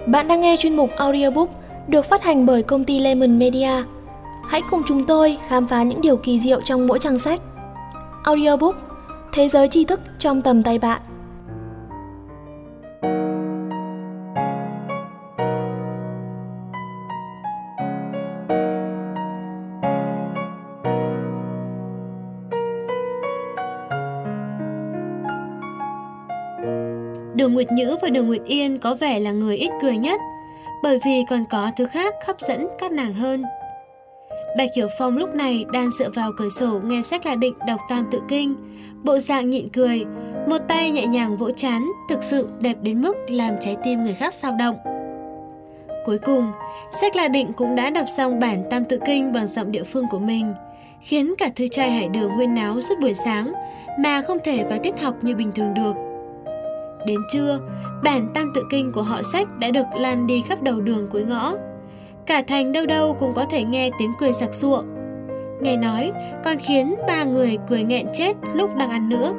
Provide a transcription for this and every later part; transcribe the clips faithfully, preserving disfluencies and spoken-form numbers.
Bạn đang nghe chuyên mục audiobook được phát hành bởi công ty Lemon Media. Hãy cùng chúng tôi khám phá những điều kỳ diệu trong mỗi trang sách. Audiobook, thế giới tri thức trong tầm tay bạn. Đường Nguyệt Nhữ và Đường Nguyệt Yên có vẻ là người ít cười nhất, bởi vì còn có thứ khác hấp dẫn các nàng hơn. Bạch Hiểu Phong lúc này đang dựa vào cửa sổ nghe Sách La Định đọc Tam Tự Kinh, bộ dạng nhịn cười, một tay nhẹ nhàng vỗ trán, thực sự đẹp đến mức làm trái tim người khác xao động. Cuối cùng, Sách La Định cũng đã đọc xong bản Tam Tự Kinh bằng giọng địa phương của mình, khiến cả thư trai Hải Đường huyên náo suốt buổi sáng mà không thể vào tiết học như bình thường được. Đến trưa, bản Tam Tự Kinh của họ Sách đã được lan đi khắp đầu đường cuối ngõ. Cả thành đâu đâu cũng có thể nghe tiếng cười sặc sụa. Nghe nói còn khiến ba người cười nghẹn chết lúc đang ăn nữa.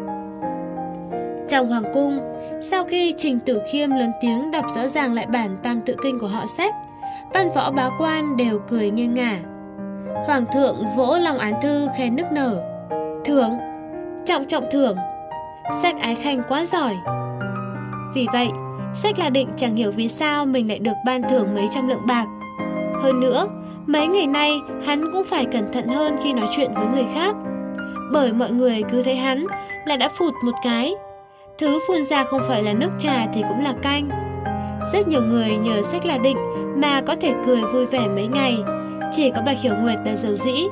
Trong hoàng cung, sau khi Trình Tử Khiêm lớn tiếng đọc rõ ràng lại bản Tam Tự Kinh của họ Sách, văn võ bá quan đều cười nghiêng ngả. Hoàng thượng vỗ lòng án thư khen nức nở: "Thưởng, trọng trọng thưởng, Sách ái khanh quá giỏi." Vì vậy, Sách La Định chẳng hiểu vì sao mình lại được ban thưởng mấy trăm lượng bạc. Hơn nữa, mấy ngày nay hắn cũng phải cẩn thận hơn khi nói chuyện với người khác, bởi mọi người cứ thấy hắn là đã phụt một cái. Thứ phun ra không phải là nước trà thì cũng là canh. Rất nhiều người nhờ Sách La Định mà có thể cười vui vẻ mấy ngày, chỉ có Bạch Hiểu Nguyệt là dầu dĩ.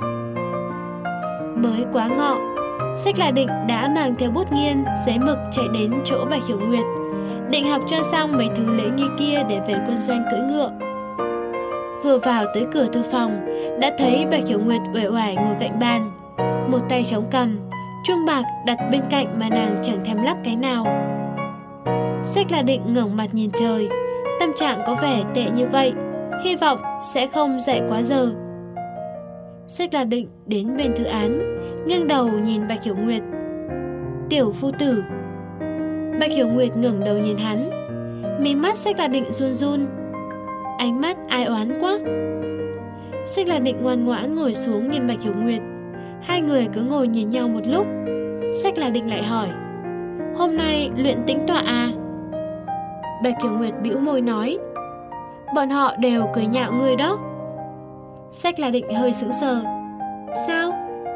Mới quá ngọ, Sách La Định đã mang theo bút nghiên, giấy mực chạy đến chỗ Bạch Hiểu Nguyệt, định học cho xong mấy thứ lễ nghi kia để về quân doanh cưỡi ngựa. Vừa vào tới cửa thư phòng, đã thấy Bạch Hiểu Nguyệt uể oải ngồi cạnh bàn, một tay chống cằm, chuông bạc đặt bên cạnh mà nàng chẳng thèm lắc cái nào. Sách La Định ngẩng mặt nhìn trời, tâm trạng có vẻ tệ như vậy, hy vọng sẽ không dậy quá giờ. Sách La Định đến bên thư án, nghiêng đầu nhìn Bạch Hiểu Nguyệt: "Tiểu phu tử." Bạch Hiểu Nguyệt ngẩng đầu nhìn hắn, mí mắt Sách La Định run run, ánh mắt ai oán quá. Sách La Định ngoan ngoãn ngồi xuống nhìn Bạch Hiểu Nguyệt. Hai người cứ ngồi nhìn nhau một lúc. Sách La Định lại hỏi: "Hôm nay luyện tĩnh tọa à?" Bạch Hiểu Nguyệt bĩu môi nói: "Bọn họ đều cười nhạo người đó." Sách La Định hơi sững sờ. "Sao?"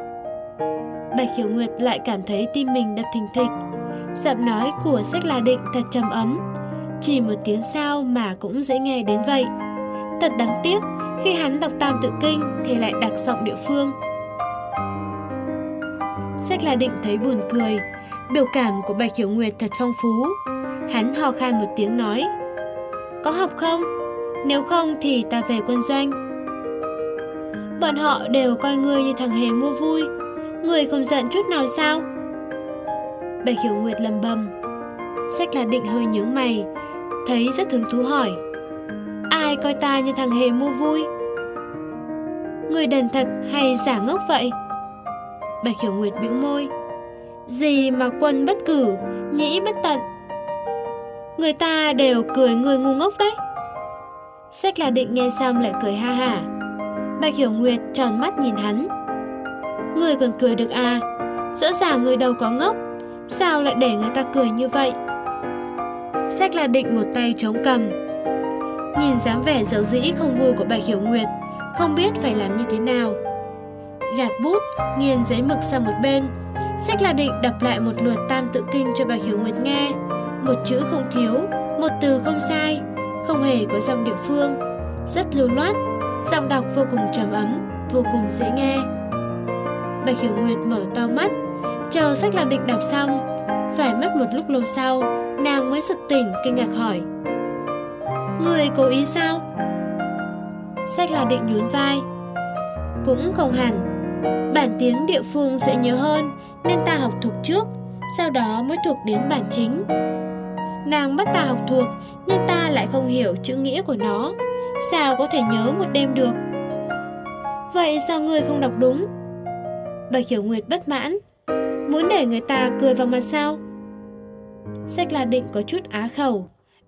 Bạch Hiểu Nguyệt lại cảm thấy tim mình đập thình thịch. Giọng nói của Sách La Định thật trầm ấm, chỉ một tiếng sao mà cũng dễ nghe đến vậy. Thật đáng tiếc, khi hắn đọc Tam Tự Kinh thì lại đặc giọng địa phương. Sách La Định thấy buồn cười, biểu cảm của Bạch Hiểu Nguyệt thật phong phú. Hắn ho khan một tiếng nói: "Có học không? Nếu không thì ta về quân doanh." "Bọn họ đều coi ngươi như thằng hề mua vui, ngươi không giận chút nào sao?" Bạch Hiểu Nguyệt lầm bầm. Sách La Định hơi nhướng mày, thấy rất hứng thú hỏi: "Ai coi ta như thằng hề mua vui? Người đần thật hay giả ngốc vậy?" Bạch Hiểu Nguyệt bĩu môi: "Gì mà quân bất cử, nhĩ bất tận. Người ta đều cười người ngu ngốc đấy." Sách La Định nghe xong lại cười ha hả. Bạch Hiểu Nguyệt tròn mắt nhìn hắn: "Người còn cười được à? Rõ ràng người đâu có ngốc, sao lại để người ta cười như vậy?" Sách La Định một tay chống cằm, nhìn dáng vẻ dầu dĩ không vui của Bạch Hiểu Nguyệt, không biết phải làm như thế nào. Gạt bút, nghiền giấy mực sang một bên, Sách La Định đọc lại một lượt Tam Tự Kinh cho Bạch Hiểu Nguyệt nghe, một chữ không thiếu, một từ không sai, không hề có giọng địa phương, rất lưu loát, giọng đọc vô cùng trầm ấm, vô cùng dễ nghe. Bạch Hiểu Nguyệt mở to mắt, chờ Sách La Định đọc xong. Phải mất một lúc lâu sau, nàng mới sực tỉnh kinh ngạc hỏi: "Người cố ý sao?" Sách La Định nhún vai: "Cũng không hẳn. Bản tiếng địa phương dễ nhớ hơn nên ta học thuộc trước, sau đó mới thuộc đến bản chính. Nàng bắt ta học thuộc nhưng ta lại không hiểu chữ nghĩa của nó, sao có thể nhớ một đêm được?" "Vậy sao ngươi không đọc đúng?" Bạch Hiểu Nguyệt bất mãn: "Muốn để người ta cười vào mặt sao?" Sách La Định có chút á khẩu,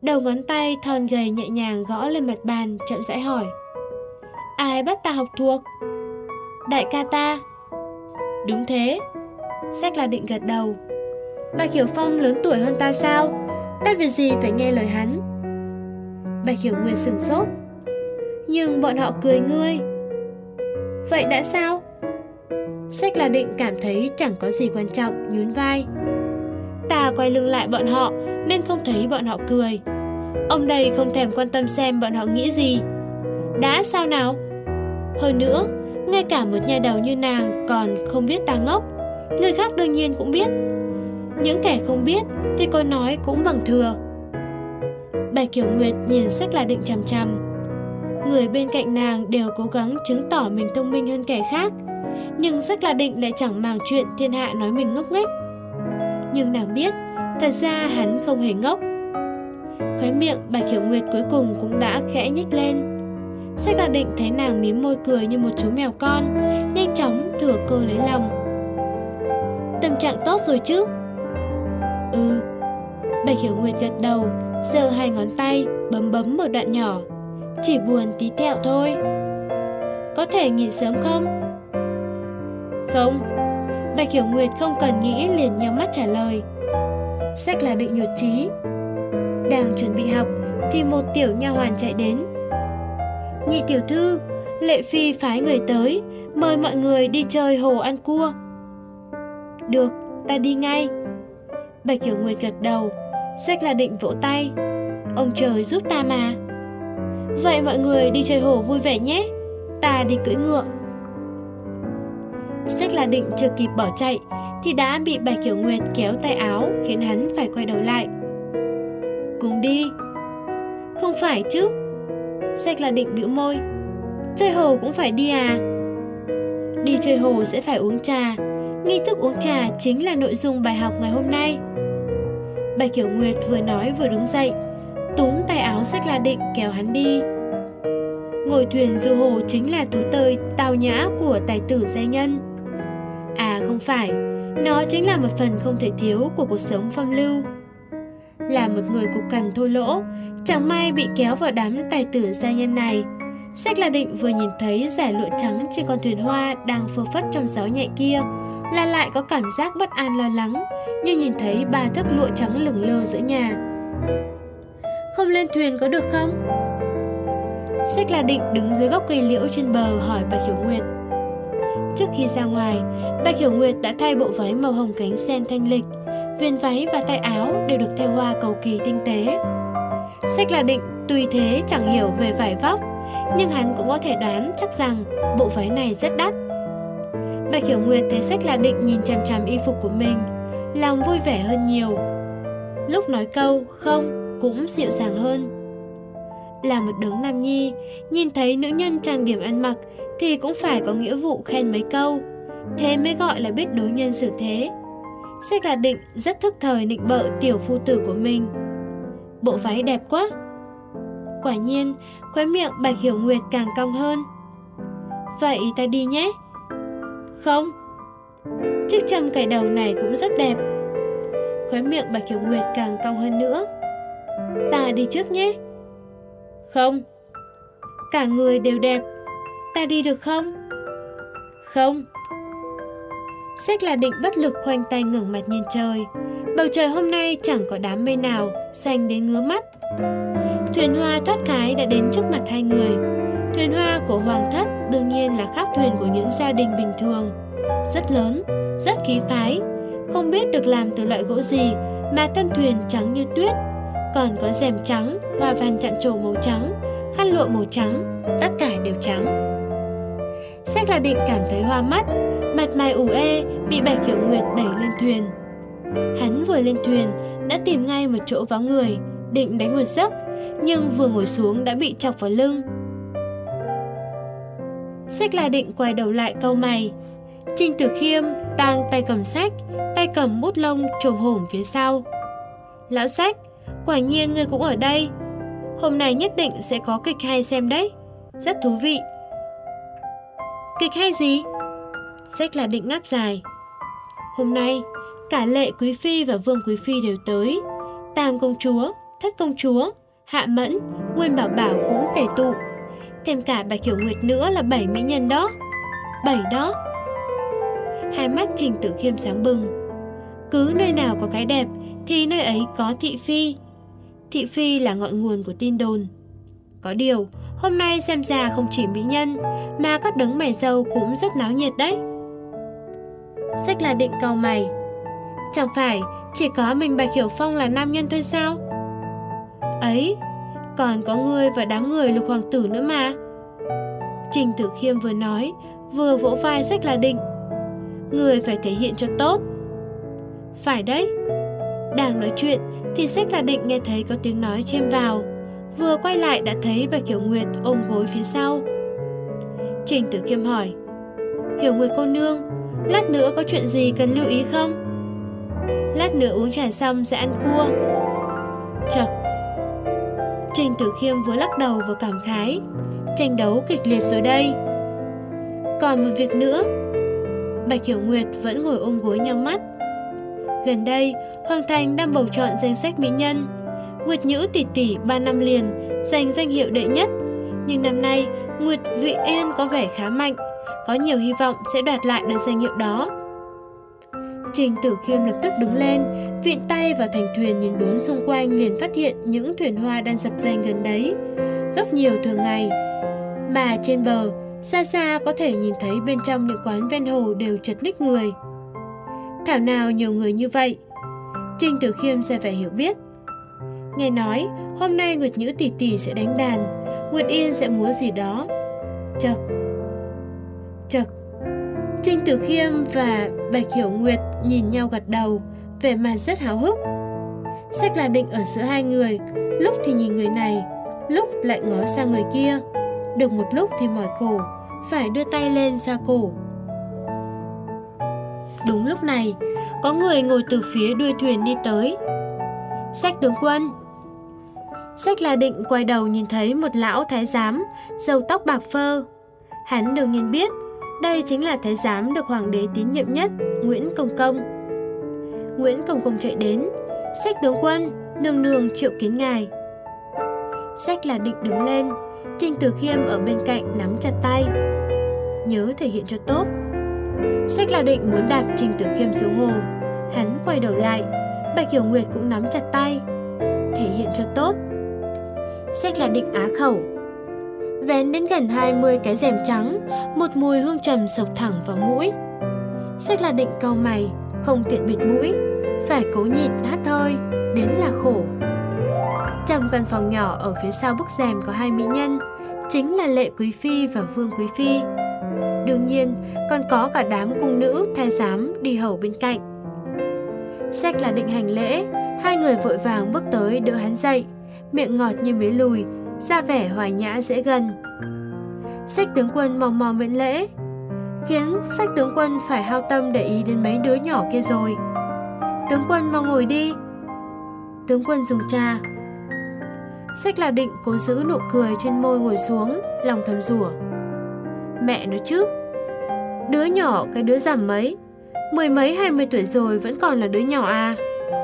Đầu ngón tay thon gầy nhẹ nhàng gõ lên mặt bàn, chậm rãi hỏi: Ai bắt ta học thuộc? Đại ca ta. Đúng thế. Sách là định gật đầu. Bạch Hiểu Phong lớn tuổi hơn ta sao? Ta việc gì phải nghe lời hắn? Bạch Hiểu Nguyệt sửng sốt. Nhưng bọn họ cười ngươi. Vậy đã sao? Sách là định cảm thấy chẳng có gì quan trọng, nhún vai. Ta quay lưng lại bọn họ nên không thấy bọn họ cười. Ông đây không thèm quan tâm xem bọn họ nghĩ gì. Đã sao nào? Hơn nữa, ngay cả một nhà đầu như nàng còn không biết ta ngốc. Người khác đương nhiên cũng biết. Những kẻ không biết thì có nói cũng bằng thừa. Bạch Hiểu Nguyệt nhìn Sách là định chằm chằm. Người bên cạnh nàng đều cố gắng chứng tỏ mình thông minh hơn kẻ khác, nhưng Sách là định lại chẳng màng chuyện thiên hạ nói mình ngốc nghếch. Nhưng nàng biết, thật ra hắn không hề ngốc. Khóe miệng Bạch Hiểu Nguyệt cuối cùng cũng đã khẽ nhếch lên. Sách là định thấy nàng mím môi cười như một chú mèo con, nhanh chóng thừa cơ lấy lòng. Tâm trạng tốt rồi chứ? Ừ. Bạch Hiểu Nguyệt gật đầu, giơ hai ngón tay bấm bấm một đoạn nhỏ. Chỉ buồn tí tẹo thôi. Có thể nghỉ sớm không? Không. Bạch Hiểu Nguyệt không cần nghĩ liền nhắm mắt trả lời. Sách là định nhụt chí. Đang chuẩn bị học thì một tiểu nha hoàn chạy đến. Nhị tiểu thư, Lệ Phi phái người tới, mời mọi người đi chơi hồ ăn cua. Được, ta đi ngay. Bạch Hiểu Nguyệt gật đầu. Sách là định vỗ tay. Ông trời giúp ta mà. Vậy mọi người đi chơi hồ vui vẻ nhé. Ta đi cưỡi ngựa. Sách là định chưa kịp bỏ chạy thì đã bị Bạch Hiểu Nguyệt kéo tay áo, khiến hắn phải quay đầu lại. Cùng đi. Không phải chứ. Sách là định bĩu môi. Chơi hồ cũng phải đi à? Đi chơi hồ sẽ phải uống trà. Nghi thức uống trà chính là nội dung bài học ngày hôm nay. Bạch Hiểu Nguyệt vừa nói vừa đứng dậy, túm tay áo Sách là định kéo hắn đi. Ngồi thuyền du hồ chính là thú tơi tao nhã của tài tử giai nhân. À không phải, nó chính là một phần không thể thiếu của cuộc sống phong lưu. Là một người cục cằn thô lỗ, chẳng may bị kéo vào đám tài tử giai nhân này. Sách là định vừa nhìn thấy dải lụa trắng trên con thuyền hoa đang phơ phất trong gió nhẹ kia, là lại có cảm giác bất an lo lắng, như nhìn thấy ba thước lụa trắng lửng lơ giữa nhà. Không lên thuyền có được không? Sách là định đứng dưới gốc cây liễu trên bờ hỏi Bạch Hiểu Nguyệt. Trước khi ra ngoài, Bạch Hiểu Nguyệt đã thay bộ váy màu hồng cánh sen thanh lịch. Viền váy và tay áo đều được thêu hoa cầu kỳ tinh tế. Sách là định tuy thế chẳng hiểu về vải vóc, nhưng hắn cũng có thể đoán chắc rằng bộ váy này rất đắt. Bạch Hiểu Nguyệt thấy Sách là định nhìn chằm chằm y phục của mình, lòng vui vẻ hơn nhiều. Lúc nói câu không cũng dịu dàng hơn. Là một đấng nam nhi, nhìn thấy nữ nhân trang điểm ăn mặc thì cũng phải có nghĩa vụ khen mấy câu, thế mới gọi là biết đối nhân xử thế. Sách là định rất thức thời nịnh bợ tiểu phu tử của mình. Bộ váy đẹp quá. Quả nhiên, khóe miệng Bạch Hiểu Nguyệt càng cong hơn. Vậy ta đi nhé. Không. Chiếc châm cài đầu này cũng rất đẹp. Khóe miệng Bạch Hiểu Nguyệt càng cong hơn nữa. Ta đi trước nhé. Không. Cả người đều đẹp. Ta đi được không? Không. Sách là định bất lực khoanh tay ngẩng mặt nhìn trời. Bầu trời hôm nay chẳng có đám mây nào, xanh đến ngứa mắt. Thuyền hoa thoát cái đã đến trước mặt hai người. Thuyền hoa của hoàng thất đương nhiên là khác thuyền của những gia đình bình thường. Rất lớn, rất khí phái. Không biết được làm từ loại gỗ gì mà thân thuyền trắng như tuyết. Còn có rèm trắng, hoa văn chạm trổ màu trắng, khăn lụa màu trắng, tất cả đều trắng. Sách là định cảm thấy hoa mắt, mặt mày ủ ê bị Bạch Hiểu Nguyệt đẩy lên thuyền. Hắn vừa lên thuyền đã tìm ngay một chỗ vắng người, định đánh một giấc, nhưng vừa ngồi xuống đã bị chọc vào lưng. Sách là định quay đầu lại cau mày. Trình Tử Khiêm đang tay cầm sách, tay cầm bút lông chồm hổm phía sau. Lão Sách, quả nhiên ngươi cũng ở đây. Hôm nay nhất định sẽ có kịch hay xem đấy. Rất thú vị. Kịch hay gì? Sách là định ngáp dài. Hôm nay cả Lệ Quý Phi và Vương Quý Phi đều tới. Tam công chúa, Thất công chúa, Hạ Mẫn, Nguyên Bảo Bảo cũng tề tụ. Thêm cả Bạch Hiểu Nguyệt nữa là bảy mỹ nhân đó. Bảy đó. Hai mắt Trình Tử Khiêm sáng bừng. Cứ nơi nào có cái đẹp thì nơi ấy có thị phi. Thị phi là ngọn nguồn của tin đồn. Có điều, hôm nay xem ra không chỉ mỹ nhân mà các đấng mày râu cũng rất náo nhiệt đấy. Sách là định cau mày. Chẳng phải chỉ có mình Bạch Hiểu Phong là nam nhân thôi sao? Ấy, còn có ngươi và đám người Lục Hoàng tử nữa mà. Trình Tử Khiêm vừa nói, vừa vỗ vai Sách là định. Người phải thể hiện cho tốt. Phải đấy. Đang nói chuyện thì Sách là định nghe thấy có tiếng nói chen vào. Vừa quay lại đã thấy Bạch Hiểu Nguyệt ôm gối phía sau. Trình Tử Khiêm hỏi: Hiểu Nguyệt cô nương, lát nữa có chuyện gì cần lưu ý không? Lát nữa uống trà xong sẽ ăn cua. Chật. Trình Tử Khiêm vừa lắc đầu vừa cảm khái. Tranh đấu kịch liệt rồi đây. Còn một việc nữa. Bạch Hiểu Nguyệt vẫn ngồi ôm gối nhắm mắt. Gần đây, Hoàng Thành đang bầu chọn danh sách mỹ nhân. Nguyệt Nhữ tỷ tỷ ba năm liền giành danh hiệu đệ nhất. Nhưng năm nay, Nguyệt Vị Yên có vẻ khá mạnh, có nhiều hy vọng sẽ đoạt lại được danh hiệu đó. Trình Tử Khiêm lập tức đứng lên, vịn tay vào thành thuyền nhìn bốn xung quanh, liền phát hiện những thuyền hoa đang dập dềnh gần đấy, gấp nhiều thường ngày. Mà trên bờ, xa xa có thể nhìn thấy bên trong những quán ven hồ đều chật ních người. Thảo nào nhiều người như vậy? Trình Tử Khiêm sẽ phải hiểu biết. Nghe nói, hôm nay Nguyệt Nhữ tỷ tỷ sẽ đánh đàn, Nguyệt Yên sẽ múa gì đó. Chật. Chật. Trình Tử Khiêm và Bạch Hiểu Nguyệt nhìn nhau gật đầu, vẻ mặt rất háo hức. Sách là định ở giữa hai người, lúc thì nhìn người này, lúc lại ngó sang người kia. Được một lúc thì mỏi cổ, phải đưa tay lên xoa cổ. Đúng lúc này, có người ngồi từ phía đuôi thuyền đi tới. Sách tướng quân. Sách là định quay đầu nhìn thấy một lão thái giám, râu tóc bạc phơ. Hắn đương nhiên biết, đây chính là thái giám được hoàng đế tín nhiệm nhất, Nguyễn Công Công. Nguyễn Công Công chạy đến. Sách tướng quân, nương nương triệu kiến ngài. Sách là định đứng lên. Trình Tử Khiêm ở bên cạnh nắm chặt tay. Nhớ thể hiện cho tốt. Sách là định muốn đạp Trình Tử Khiêm xuống hồ. Hắn quay đầu lại. Bạch Hiểu Nguyệt cũng nắm chặt tay. Thể hiện cho tốt. Sách là định á khẩu. Vén đến gần hai mươi cái rèm trắng, một mùi hương trầm sộc thẳng vào mũi. Sách là định cau mày, không tiện bịt mũi, phải cố nhịn hát hơi, đến là khổ. Trong căn phòng nhỏ ở phía sau bức rèm có hai mỹ nhân, chính là Lệ Quý Phi và Vương Quý Phi. Đương nhiên, còn có cả đám cung nữ thái giám đi hầu bên cạnh. Sách là định hành lễ, hai người vội vàng bước tới đỡ hắn dậy, miệng ngọt như mế lùi, ra vẻ hòa nhã dễ gần. Sách tướng quân mò mò miễn lễ, khiến sách tướng quân phải hao tâm để ý đến mấy đứa nhỏ kia rồi. Tướng quân mau ngồi đi. Tướng quân dùng trà. Sách là định cố giữ nụ cười trên môi ngồi xuống, lòng thầm rủa. Mẹ nói chứ, đứa nhỏ cái đứa rằm mấy, mười mấy hai mươi tuổi rồi vẫn còn là đứa nhỏ à.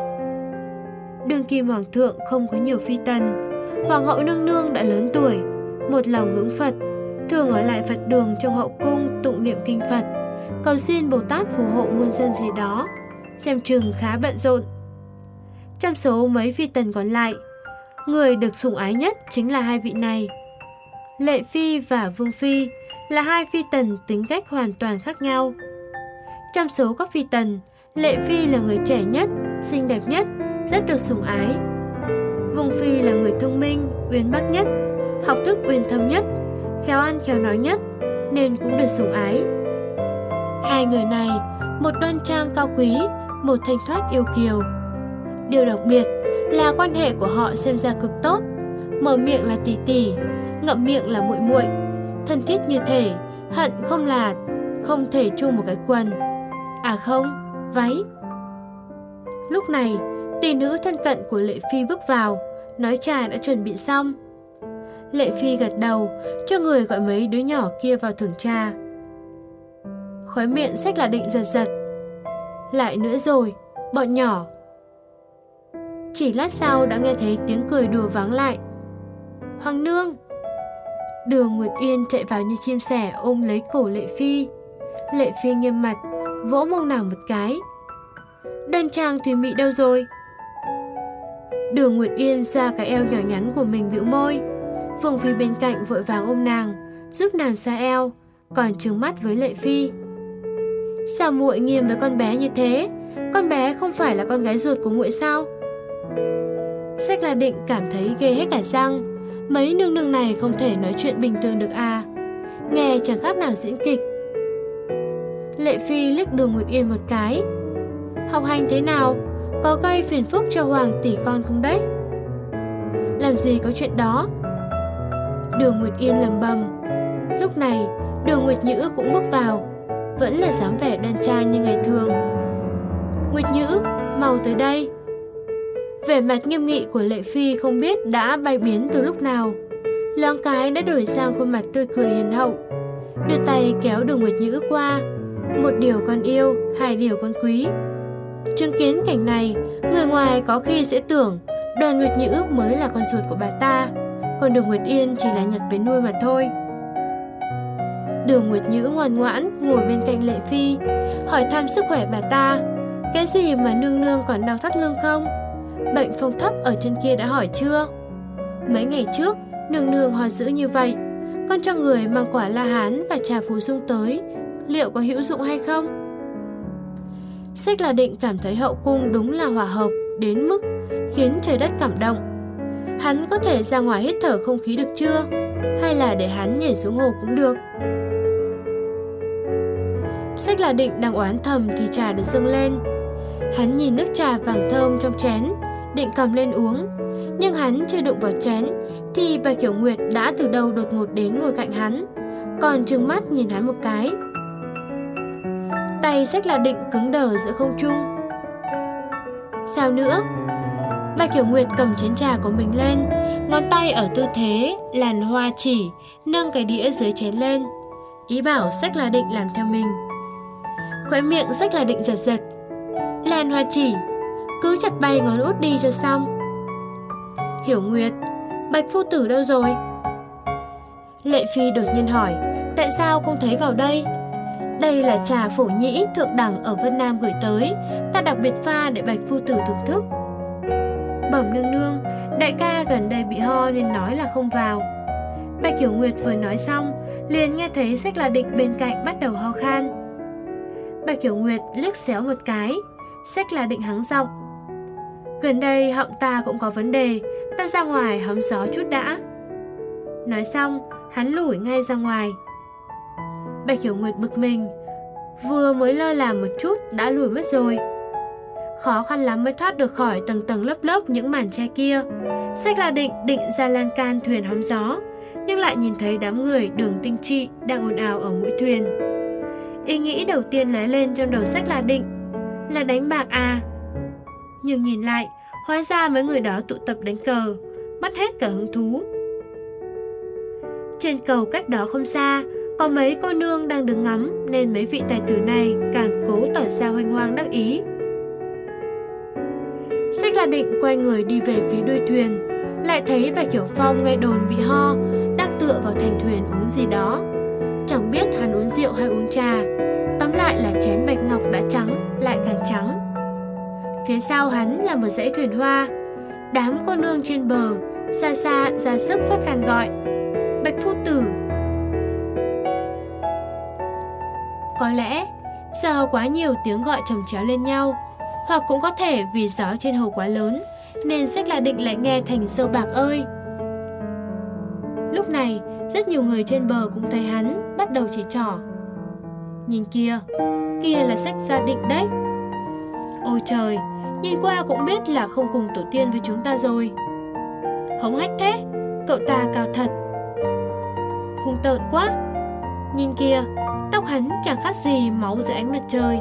Đương kim hoàng thượng không có nhiều phi tần, hoàng hậu nương nương đã lớn tuổi, một lòng hướng Phật, thường ở lại Phật đường trong hậu cung tụng niệm kinh Phật, cầu xin Bồ Tát phù hộ muôn dân gì đó, xem chừng khá bận rộn. Trong số mấy phi tần còn lại, người được sủng ái nhất chính là hai vị này. Lệ Phi và Vương Phi là hai phi tần tính cách hoàn toàn khác nhau. Trong số các phi tần, Lệ Phi là người trẻ nhất, xinh đẹp nhất, rất được sủng ái. Vương Phi là người thông minh, uyên bác nhất, học thức uyên thâm nhất, khéo ăn khéo nói nhất, nên cũng được sủng ái. Hai người này, một đoan trang cao quý, một thanh thoát yêu kiều. Điều đặc biệt là quan hệ của họ xem ra cực tốt, mở miệng là tỷ tỷ, ngậm miệng là muội muội, thân thiết như thể, hận không là không thể chung một cái quần, à không, váy. Lúc này, tỷ nữ thân cận của Lệ Phi bước vào, nói trà đã chuẩn bị xong. Lệ Phi gật đầu, cho người gọi mấy đứa nhỏ kia vào thưởng trà. Khóe miệng sách là định giật giật. Lại nữa rồi, bọn nhỏ. Chỉ lát sau đã nghe thấy tiếng cười đùa vắng lại. Hoàng nương! Đường Nguyệt Yên chạy vào như chim sẻ ôm lấy cổ Lệ Phi. Lệ Phi nghiêm mặt, vỗ mông nàng một cái. Đoan trang Thùy Mị đâu rồi? Đường Nguyệt Yên xoa cái eo nhỏ nhắn của mình bĩu môi. Vương Phi bên cạnh vội vàng ôm nàng, giúp nàng xoa eo, còn trừng mắt với Lệ Phi. Sao muội nghiêm với con bé như thế? Con bé không phải là con gái ruột của muội sao? Sách La Định cảm thấy ghê hết cả răng. Mấy nương nương này không thể nói chuyện bình thường được à? Nghe chẳng khác nào diễn kịch. Lệ Phi liếc Đường Nguyệt Yên một cái. Học hành thế nào? Có gây phiền phức cho hoàng tỷ con không đấy? Làm gì có chuyện đó? Đường Nguyệt Yên lầm bầm. Lúc này Đường Nguyệt Nhữ cũng bước vào, vẫn là dáng vẻ đoan trang như ngày thường. Nguyệt Nhữ, mau tới đây. Vẻ mặt nghiêm nghị của Lệ Phi không biết đã bay biến từ lúc nào, loáng cái đã đổi sang khuôn mặt tươi cười hiền hậu, đưa tay kéo Đường Nguyệt Nhữ qua. Một điều con yêu, hai điều con quý. Chứng kiến cảnh này, người ngoài có khi sẽ tưởng Đoàn Nguyệt Nhữ mới là con ruột của bà ta, còn Đường Nguyệt Yên chỉ là nhặt về nuôi mà thôi. Đường Nguyệt Nhữ ngoan ngoãn ngồi bên cạnh Lệ Phi, hỏi thăm sức khỏe bà ta. Cái gì mà nương nương còn đau thắt lưng không? Bệnh phong thấp ở chân kia đã hỏi chưa? Mấy ngày trước nương nương ho dữ như vậy, con cho người mang quả La Hán và trà phù dung tới, liệu có hữu dụng hay không? Sách La Định cảm thấy hậu cung đúng là hòa hợp đến mức khiến trời đất cảm động. Hắn có thể ra ngoài hít thở không khí được chưa? Hay là để hắn nhảy xuống hồ cũng được? Sách La Định đang oán thầm thì trà được dâng lên. Hắn nhìn nước trà vàng thơm trong chén, định cầm lên uống. Nhưng hắn chưa đụng vào chén thì bà Kiểu Nguyệt đã từ đâu đột ngột đến ngồi cạnh hắn, còn trừng mắt nhìn hắn một cái. Tay Sách La Định cứng đờ giữa không trung. Sao nữa? Bà Kiểu Nguyệt cầm chén trà của mình lên, ngón tay ở tư thế làn hoa chỉ, nâng cái đĩa dưới chén lên, ý bảo Sách La Định làm theo mình. Khóe miệng Sách La Định giật giật. Làn hoa chỉ, cứ chặt bay ngón út đi cho xong. Hiểu Nguyệt, Bạch phu tử đâu rồi? Lệ Phi đột nhiên hỏi, tại sao không thấy vào đây? Đây là trà phổ nhĩ thượng đẳng ở Vân Nam gửi tới, ta đặc biệt pha để Bạch phu tử thưởng thức. Bẩm nương nương, đại ca gần đây bị ho nên nói là không vào. Bạch Kiểu Nguyệt vừa nói xong, liền nghe thấy Sách La Định bên cạnh bắt đầu ho khan. Bạch Kiểu Nguyệt liếc xéo một cái, Sách La Định hắng giọng. Gần đây họng ta cũng có vấn đề, ta ra ngoài hóng gió chút đã. Nói xong, hắn lủi ngay ra ngoài. Bạch Kiểu Nguyệt bực mình, vừa mới lơ là một chút đã lùi mất rồi. Khó khăn lắm mới thoát được khỏi tầng tầng lớp lớp những màn che kia. Sách La Định định ra lan can thuyền hóng gió, nhưng lại nhìn thấy đám người Đường Tinh Trị đang ồn ào ở mũi thuyền. Ý nghĩ đầu tiên lóe lên trong đầu Sách La Định là đánh bạc à. Nhưng nhìn lại, hóa ra mấy người đó tụ tập đánh cờ, mất hết cả hứng thú. Trên cầu cách đó không xa, có mấy cô nương đang đứng ngắm, nên mấy vị tài tử này càng cố tỏ ra hoành hoang đắc ý. Sách La Định quay người đi về phía đuôi thuyền, lại thấy Bạch Hiểu Phong nghe đồn bị ho, đang tựa vào thành thuyền uống gì đó. Chẳng biết hắn uống rượu hay uống trà, tóm lại là chén bạch ngọc đã trắng, lại càng trắng. Phía sau hắn là một dãy thuyền hoa, đám cô nương trên bờ xa xa ra sức phát can gọi, Bạch phu tử. Có lẽ do quá nhiều tiếng gọi chồng chéo lên nhau, hoặc cũng có thể vì gió trên hồ quá lớn, nên Sách La Định lại nghe thành dâu bạc ơi. Lúc này, rất nhiều người trên bờ cũng thấy hắn, bắt đầu chỉ trỏ. Nhìn kia, kia là Sách Gia Định đấy. Ôi trời, nhìn qua cũng biết là không cùng tổ tiên với chúng ta rồi. Hống hách thế, cậu ta cao thật. Hung tợn quá. Nhìn kia, tóc hắn chẳng khác gì máu dưới ánh mặt trời.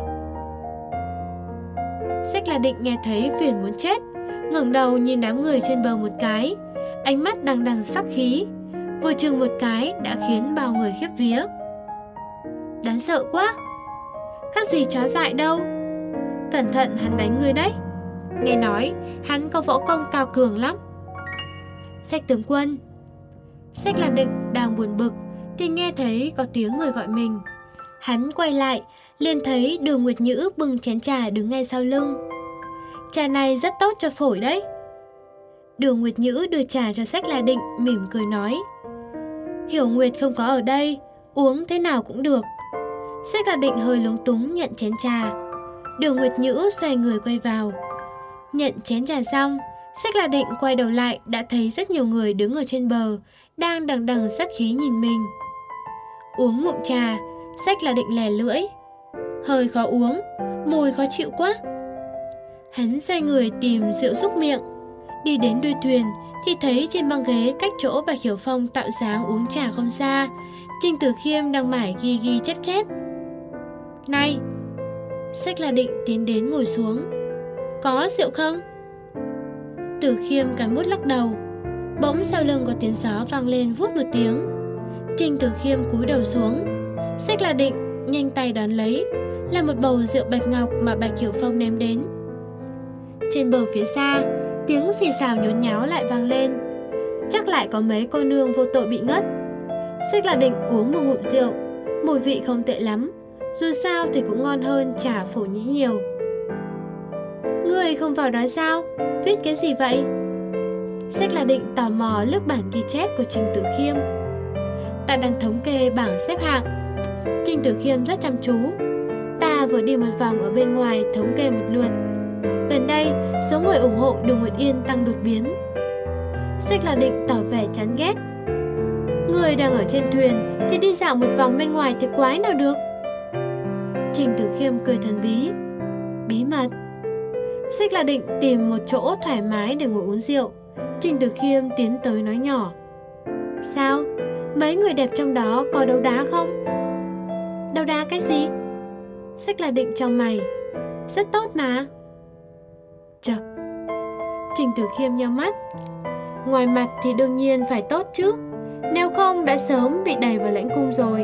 Sách La Định nghe thấy phiền muốn chết, ngẩng đầu nhìn đám người trên bờ một cái, ánh mắt đằng đằng sắc khí, vừa chừng một cái đã khiến bao người khiếp vía. Đáng sợ quá. Khác gì chó dại đâu. Cẩn thận hắn đánh người đấy. Nghe nói hắn có võ công cao cường lắm. Sách tướng quân. Sách là Định đang buồn bực thì nghe thấy có tiếng người gọi mình. Hắn quay lại, liền thấy Đường Nguyệt Nhữ bưng chén trà đứng ngay sau lưng. Trà này rất tốt cho phổi đấy. Đường Nguyệt Nhữ đưa trà cho Sách là Định, mỉm cười nói. Hiểu Nguyệt không có ở đây, uống thế nào cũng được. Sách là Định hơi lúng túng nhận chén trà. Đường Nguyệt Nhữ xoay người quay vào. Nhận chén trà xong, Sách là Định quay đầu lại đã thấy rất nhiều người đứng ở trên bờ, đang đằng đằng sát khí nhìn mình. Uống ngụm trà, Sách là Định lè lưỡi. Hơi khó uống, mùi khó chịu quá. Hắn xoay người tìm rượu xúc miệng. Đi đến đuôi thuyền thì thấy trên băng ghế cách chỗ Bạch Hiểu Phong tạo dáng uống trà không xa, Trình Tử Khiêm đang mải ghi ghi chép chép. Này! Sách là Định tiến đến ngồi xuống. Có rượu không? Tử Khiêm cắn bút lắc đầu. Bỗng sau lưng có tiếng gió vang lên vút một tiếng. Trình Tử Khiêm cúi đầu xuống. Sách là Định nhanh tay đón lấy, là một bầu rượu bạch ngọc mà Bạch Hiểu Phong ném đến. Trên bờ phía xa, tiếng xì xào nhốn nháo lại vang lên. Chắc lại có mấy cô nương vô tội bị ngất. Sách là Định uống một ngụm rượu, mùi vị không tệ lắm, dù sao thì cũng ngon hơn trà phổ nhĩ nhiều. Người không vào đó sao? Viết cái gì vậy? Sách là Định tò mò lướt bản ghi chép của Trình Tử Khiêm. Ta đang thống kê bảng xếp hạng. Trình Tử Khiêm rất chăm chú. Ta vừa đi một vòng ở bên ngoài thống kê một lượt. Gần đây, số người ủng hộ Đường Nguyệt Yên tăng đột biến. Sách là Định tỏ vẻ chán ghét. Người đang ở trên thuyền thì đi dạo một vòng bên ngoài thì quái nào được. Trình Tử Khiêm cười thần bí. Bí mật. Sách là Định tìm một chỗ thoải mái để ngồi uống rượu. Trình Tử Khiêm tiến tới nói nhỏ. Sao? Mấy người đẹp trong đó có đấu đá không? Đấu đá cái gì? Sách là Định chau mày. Rất tốt mà. Chật. Trình Tử Khiêm nheo mắt. Ngoài mặt thì đương nhiên phải tốt chứ, nếu không đã sớm bị đẩy vào lãnh cung rồi.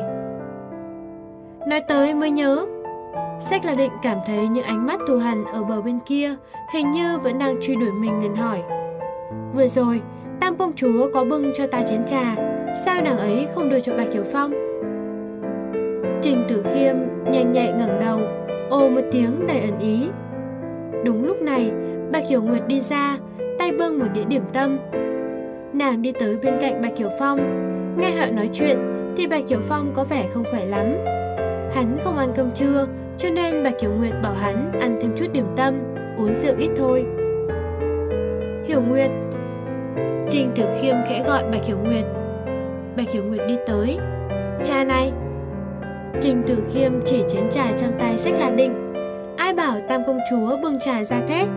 Nói tới mới nhớ, Sách là Định cảm thấy những ánh mắt thù hằn ở bờ bên kia hình như vẫn đang truy đuổi mình, liền hỏi. Vừa rồi Tam công chúa có bưng cho ta chén trà, sao nàng ấy không đưa cho Bạch Hiểu Phong? Trình Tử Khiêm nhanh nhạy ngẩng đầu, ồ một tiếng đầy ẩn ý. Đúng lúc này Bạch Hiểu Nguyệt đi ra, tay bưng một đĩa điểm tâm. Nàng đi tới bên cạnh Bạch Hiểu Phong. Nghe họ nói chuyện thì Bạch Hiểu Phong có vẻ không khỏe lắm. Hắn không ăn cơm trưa, cho nên Bạch Hiểu Nguyệt bảo hắn ăn thêm chút điểm tâm, uống rượu ít thôi. Hiểu Nguyệt. Trình Tử Khiêm khẽ gọi Bạch Hiểu Nguyệt. Bạch Hiểu Nguyệt đi tới. Trà này. Trình Tử Khiêm chỉ chén trà trong tay Sách là Định. Ai bảo Tam công chúa bưng trà ra thế?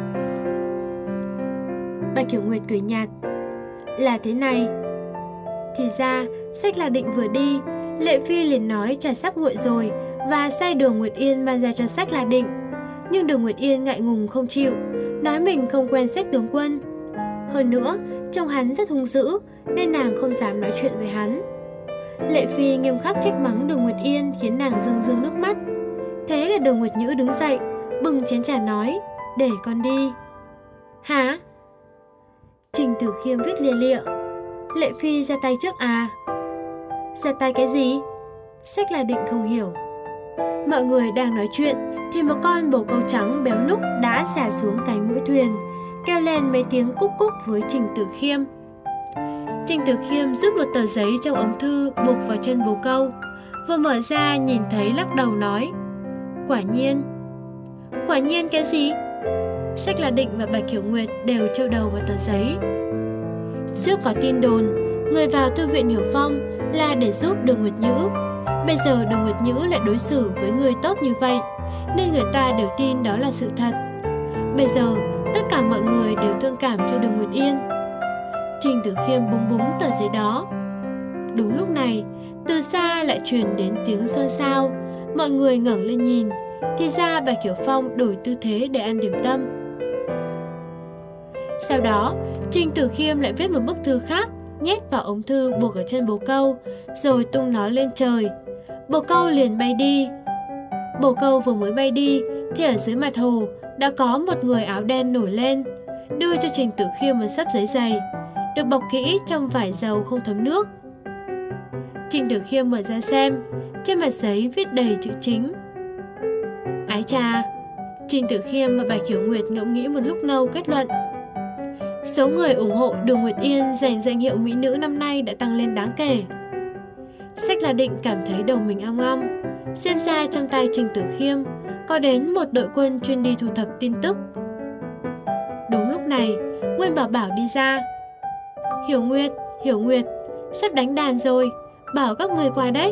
Bạch Hiểu Nguyệt cười nhạt. Là thế này. Thì ra Sách là Định vừa đi, Lệ Phi liền nói trà sắp nguội rồi và sai Đường Nguyệt Yên mang ra cho Sách là Định. Nhưng Đường Nguyệt Yên ngại ngùng không chịu, nói mình không quen Sách tướng quân. Hơn nữa, trông hắn rất hung dữ nên nàng không dám nói chuyện với hắn. Lệ Phi nghiêm khắc trách mắng Đường Nguyệt Yên khiến nàng rưng rưng nước mắt. Thế là Đường Nguyệt Nhữ đứng dậy, bưng chén trà nói, để con đi. Hả? Trình Tử Khiêm viết lia lịa. Lệ Phi ra tay trước à? Ra tay cái gì? Sách là Định không hiểu. Mọi người đang nói chuyện thì một con bồ câu trắng béo núc đã xả xuống cánh mũi thuyền, kêu lên mấy tiếng cúc cúc với Trình Tử Khiêm. Trình Tử Khiêm rút một tờ giấy trong ống thư buộc vào chân bồ câu, vừa mở ra nhìn thấy lắc đầu nói, quả nhiên. Quả nhiên cái gì? Sách là Định và Bạch Hiểu Nguyệt đều trêu đầu vào tờ giấy. Trước có tin đồn người vào thư viện Hiểu Phong là để giúp Đường Nguyệt Nhữ. Bây giờ Đường Nguyệt Nhữ lại đối xử với người tốt như vậy, nên người ta đều tin đó là sự thật. Bây giờ tất cả mọi người đều thương cảm cho Đường Nguyệt Yên. Trình Tử Khiêm búng búng tờ giấy đó. Đúng lúc này, từ xa lại truyền đến tiếng xôn xao. Mọi người ngẩng lên nhìn, thì ra Bạch Hiểu Phong đổi tư thế để ăn điểm tâm. Sau đó, Trình Tử Khiêm lại viết một bức thư khác, nhét vào ống thư buộc ở chân bồ câu, rồi tung nó lên trời. Bồ câu liền bay đi. Bồ câu vừa mới bay đi thì ở dưới mặt hồ đã có một người áo đen nổi lên, đưa cho Trình Tử Khiêm một xấp giấy dày, được bọc kỹ trong vải dầu không thấm nước. Trình Tử Khiêm mở ra xem, trên mặt giấy viết đầy chữ chính. Ái chà, Trình Tử Khiêm và Bạch Hiểu Nguyệt ngẫm nghĩ một lúc lâu kết luận. Số người ủng hộ Đường Nguyệt Yên giành danh hiệu mỹ nữ năm nay đã tăng lên đáng kể. Sách là Định cảm thấy đầu mình ong ong, xem ra trong tay Trình Tử Khiêm có đến một đội quân chuyên đi thu thập tin tức. Đúng lúc này, Nguyên Bảo Bảo đi ra. Hiểu Nguyệt, Hiểu Nguyệt, sắp đánh đàn rồi, bảo các người qua đấy.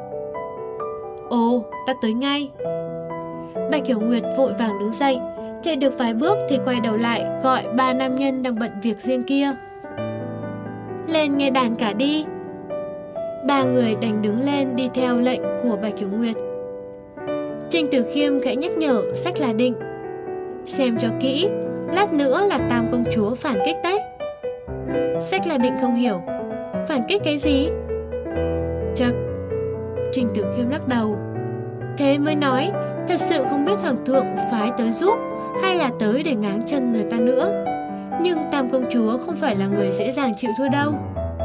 Ồ, ta tới ngay. Bạch Hiểu Nguyệt vội vàng đứng dậy, chạy được vài bước thì quay đầu lại gọi ba nam nhân đang bận việc riêng kia. Lên nghe đàn cả đi. Ba người đành đứng lên đi theo lệnh của Bạch Hiểu Nguyệt. Trình Tử Khiêm khẽ nhắc nhở Sách là Định. Xem cho kỹ, lát nữa là Tam công chúa phản kích đấy. Sách là Định không hiểu. Phản kích cái gì? Chắc. Trình Tử Khiêm lắc đầu. Thế mới nói, thật sự không biết hoàng thượng phái tới giúp hay là tới để ngáng chân người ta nữa. Nhưng Tam công chúa không phải là người dễ dàng chịu thua đâu.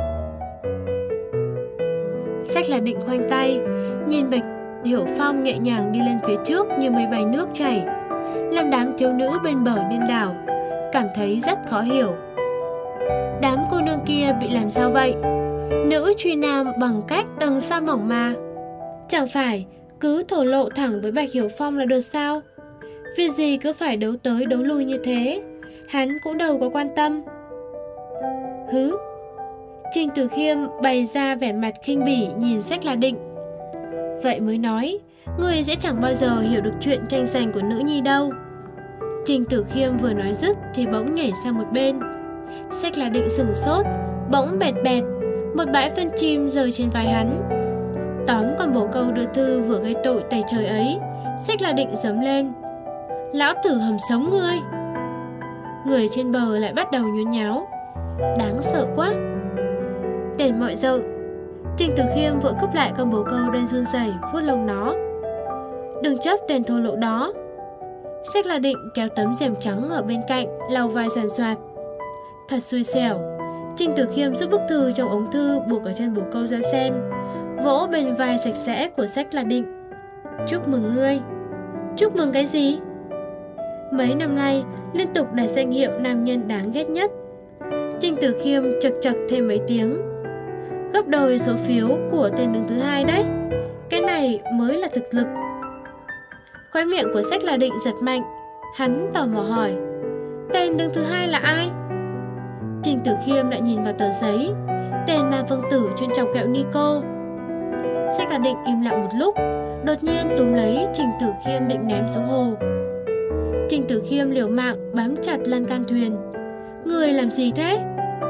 Sách là Định khoanh tay, nhìn Bạch Hiểu Phong nhẹ nhàng đi lên phía trước như mấy bãi nước chảy, làm đám thiếu nữ bên bờ điên đảo, cảm thấy rất khó hiểu. Đám cô nương kia bị làm sao vậy? Nữ truy nam bằng cách tầng sa mỏng mà. Chẳng phải cứ thổ lộ thẳng với Bạch Hiểu Phong là được sao? Việc gì cứ phải đấu tới đấu lui như thế? Hắn cũng đâu có quan tâm. Hứ. Trình Tử Khiêm bày ra vẻ mặt khinh bỉ nhìn Sách là Định. Vậy mới nói, người sẽ chẳng bao giờ hiểu được chuyện tranh giành của nữ nhi đâu. Trình Tử Khiêm vừa nói dứt thì bỗng nhảy sang một bên. Sách là Định sửng sốt, bỗng bẹt bẹt, một bãi phân chim rơi trên vai hắn. Tóm còn bổ câu đưa thư vừa gây tội tày trời ấy, Sách là Định giấm lên. Lão tử hầm sống ngươi. Người trên bờ lại bắt đầu nhốn nháo. Đáng sợ quá. Tên mọi dợ. Trình Tử Khiêm vội cướp lại con bồ câu đang run rẩy vuốt lông nó. Đừng chấp tên thô lỗ đó. Sách là Định kéo tấm rèm trắng ở bên cạnh lau vai xoàn xoạt. Thật xui xẻo. Trình Tử Khiêm rút bức thư trong ống thư buộc ở chân bồ câu ra xem, vỗ bên vai sạch sẽ của Sách là Định. Chúc mừng ngươi. Chúc mừng cái gì? Mấy năm nay liên tục đạt danh hiệu nam nhân đáng ghét nhất. Trình Tử Khiêm chật chật thêm mấy tiếng. Gấp đôi số phiếu của tên đứng thứ hai đấy. Cái này mới là thực lực. Khóe miệng của Sách là Định giật mạnh. Hắn tò mò hỏi, tên đứng thứ hai là ai? Trình Tử Khiêm lại nhìn vào tờ giấy. Tên Ma Vương Tử chuyên chọc kẹo Nico. Sách là Định im lặng một lúc, đột nhiên túm lấy Trình Tử Khiêm định ném xuống hồ. Trình Tử Khiêm liều mạng bám chặt lan can thuyền. Người làm gì thế?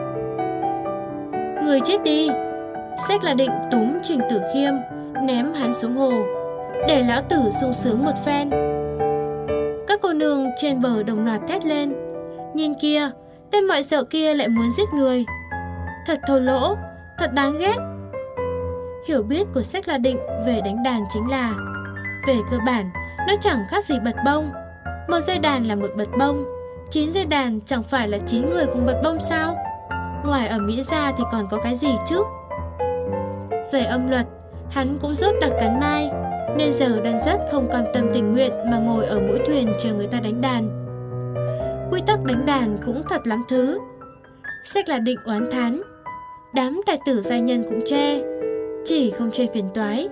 Người chết đi. Sách là Định túm Trình Tử Khiêm, ném hắn xuống hồ, để lão tử sung sướng một phen. Các cô nương trên bờ đồng loạt thét lên. Nhìn kia, tên mọi sợ kia lại muốn giết người. Thật thô lỗ, thật đáng ghét. Hiểu biết của Sách là Định về đánh đàn chính là, về cơ bản, nó chẳng khác gì bật bông. Một dây đàn là một bật bông, chín dây đàn chẳng phải là chín người cùng bật bông sao? Ngoài ở Mỹ ra thì còn có cái gì chứ? Về âm luật, hắn cũng rốt đặc cắn mai, nên giờ đang rất không cam tâm tình nguyện mà ngồi ở mũi thuyền chờ người ta đánh đàn. Quy tắc đánh đàn cũng thật lắm thứ. Sách là Định oán thán. Đám tài tử giai nhân cũng chê, chỉ không chê phiền toái.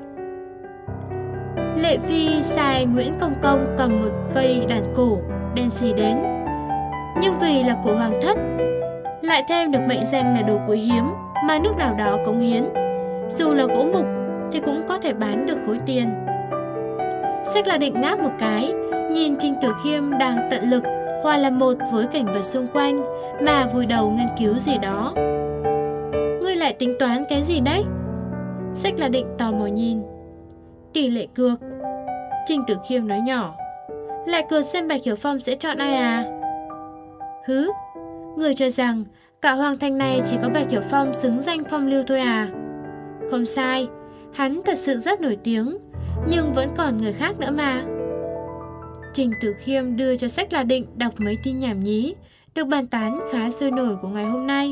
Lệ Phi sai Nguyễn Công Công cầm một cây đàn cổ đen xì đến, nhưng vì là của hoàng thất, lại thêm được mệnh danh là đồ quý hiếm mà nước nào đó cống hiến, dù là gỗ mục thì cũng có thể bán được khối tiền. Sách là Định ngáp một cái, nhìn Trình Tử Khiêm đang tận lực hòa làm một với cảnh vật xung quanh mà vùi đầu nghiên cứu gì đó. Ngươi lại tính toán cái gì đấy? Sách là Định tò mò nhìn. Tỷ lệ cược. Trình Tử Khiêm nói nhỏ. Lại cược xem Bạch Hiểu Phong sẽ chọn ai à? Hứ, người cho rằng cả hoàng thành này chỉ có Bạch Hiểu Phong xứng danh phong lưu thôi à? Không sai, hắn thật sự rất nổi tiếng, nhưng vẫn còn người khác nữa mà. Trình Tử Khiêm đưa cho Sách La Định đọc mấy tin nhảm nhí được bàn tán khá sôi nổi của ngày hôm nay.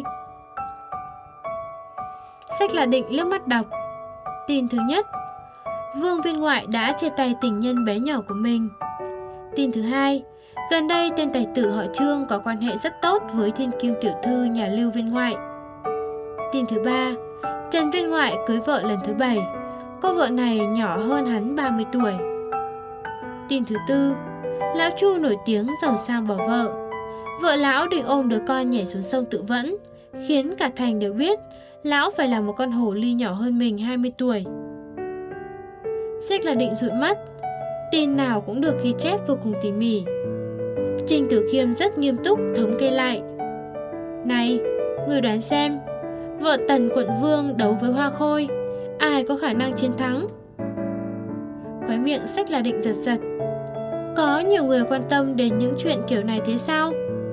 Sách La Định liếc mắt đọc. Tin thứ nhất, Vương Viên Ngoại đã chia tay tình nhân bé nhỏ của mình. Tin thứ hai, gần đây tên tài tử họ Trương có quan hệ rất tốt với thiên kim tiểu thư nhà Lưu Viên Ngoại. Tin thứ ba, Trần Viên Ngoại cưới vợ lần thứ bảy. Cô vợ này nhỏ hơn hắn ba mươi tuổi. Tin thứ tư, lão Chu nổi tiếng giàu sang bỏ vợ. Vợ lão định ôm đứa con nhảy xuống sông tự vẫn, khiến cả thành đều biết lão phải là một con hổ ly nhỏ hơn mình hai mươi tuổi. Sách La Định dụi mắt, tin nào cũng được ghi chép vô cùng tỉ mỉ. Trình Tử Khiêm rất nghiêm túc thống kê lại. Này, người đoán xem, vợ Tần quận vương đấu với Hoa Khôi, ai có khả năng chiến thắng? Khóe miệng Sách La Định giật giật. Có nhiều người quan tâm đến những chuyện kiểu này thế sao?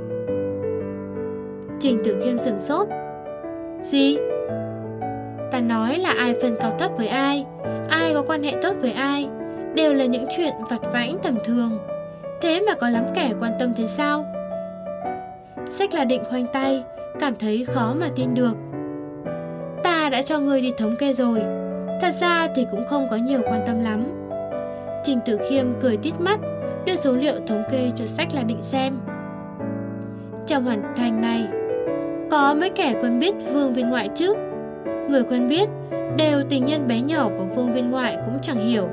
Trình Tử Khiêm sửng sốt. Gì? Ta nói là ai phân cao thấp với ai, ai có quan hệ tốt với ai, đều là những chuyện vặt vãnh tầm thường. Thế mà có lắm kẻ quan tâm thế sao? Sách La Định khoanh tay, cảm thấy khó mà tin được. Ta đã cho ngươi đi thống kê rồi, thật ra thì cũng không có nhiều quan tâm lắm. Trình Tử Khiêm cười tít mắt, đưa số liệu thống kê cho Sách La Định xem. Trong hoàn thành này, có mấy kẻ quen biết Vương Viên Ngoại chứ? Người quen biết đều tình nhân bé nhỏ của Vương Viên Ngoại cũng chẳng hiểu.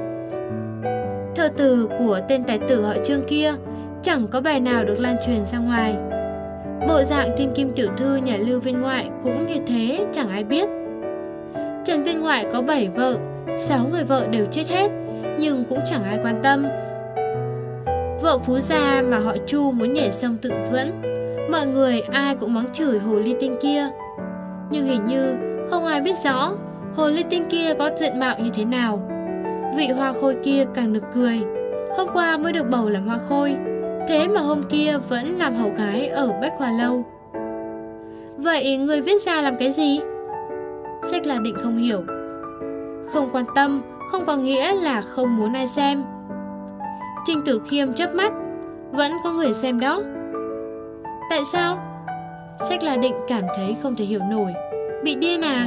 Thơ từ của tên tài tử họ Trương kia chẳng có bài nào được lan truyền ra ngoài. Bộ dạng thiên kim tiểu thư nhà Lưu Viên Ngoại cũng như thế, chẳng ai biết. Trần Viên Ngoại có bảy vợ, sáu người vợ đều chết hết, nhưng cũng chẳng ai quan tâm. Vợ phú gia mà họ Chu muốn nhảy sông tự vẫn, mọi người ai cũng mắng chửi hồ ly tinh kia. Nhưng hình như không ai biết rõ hồ ly tinh kia có diện mạo như thế nào. Vị Hoa Khôi kia càng nực cười. Hôm qua mới được bầu làm Hoa Khôi, thế mà hôm kia vẫn làm hầu gái ở Bách Hoa Lâu. Vậy người viết ra làm cái gì? Sách La Định không hiểu. Không quan tâm không có nghĩa là không muốn ai xem. Trình Tử Khiêm chớp mắt. Vẫn có người xem đó. Tại sao? Sách La Định cảm thấy không thể hiểu nổi. Bị điên à?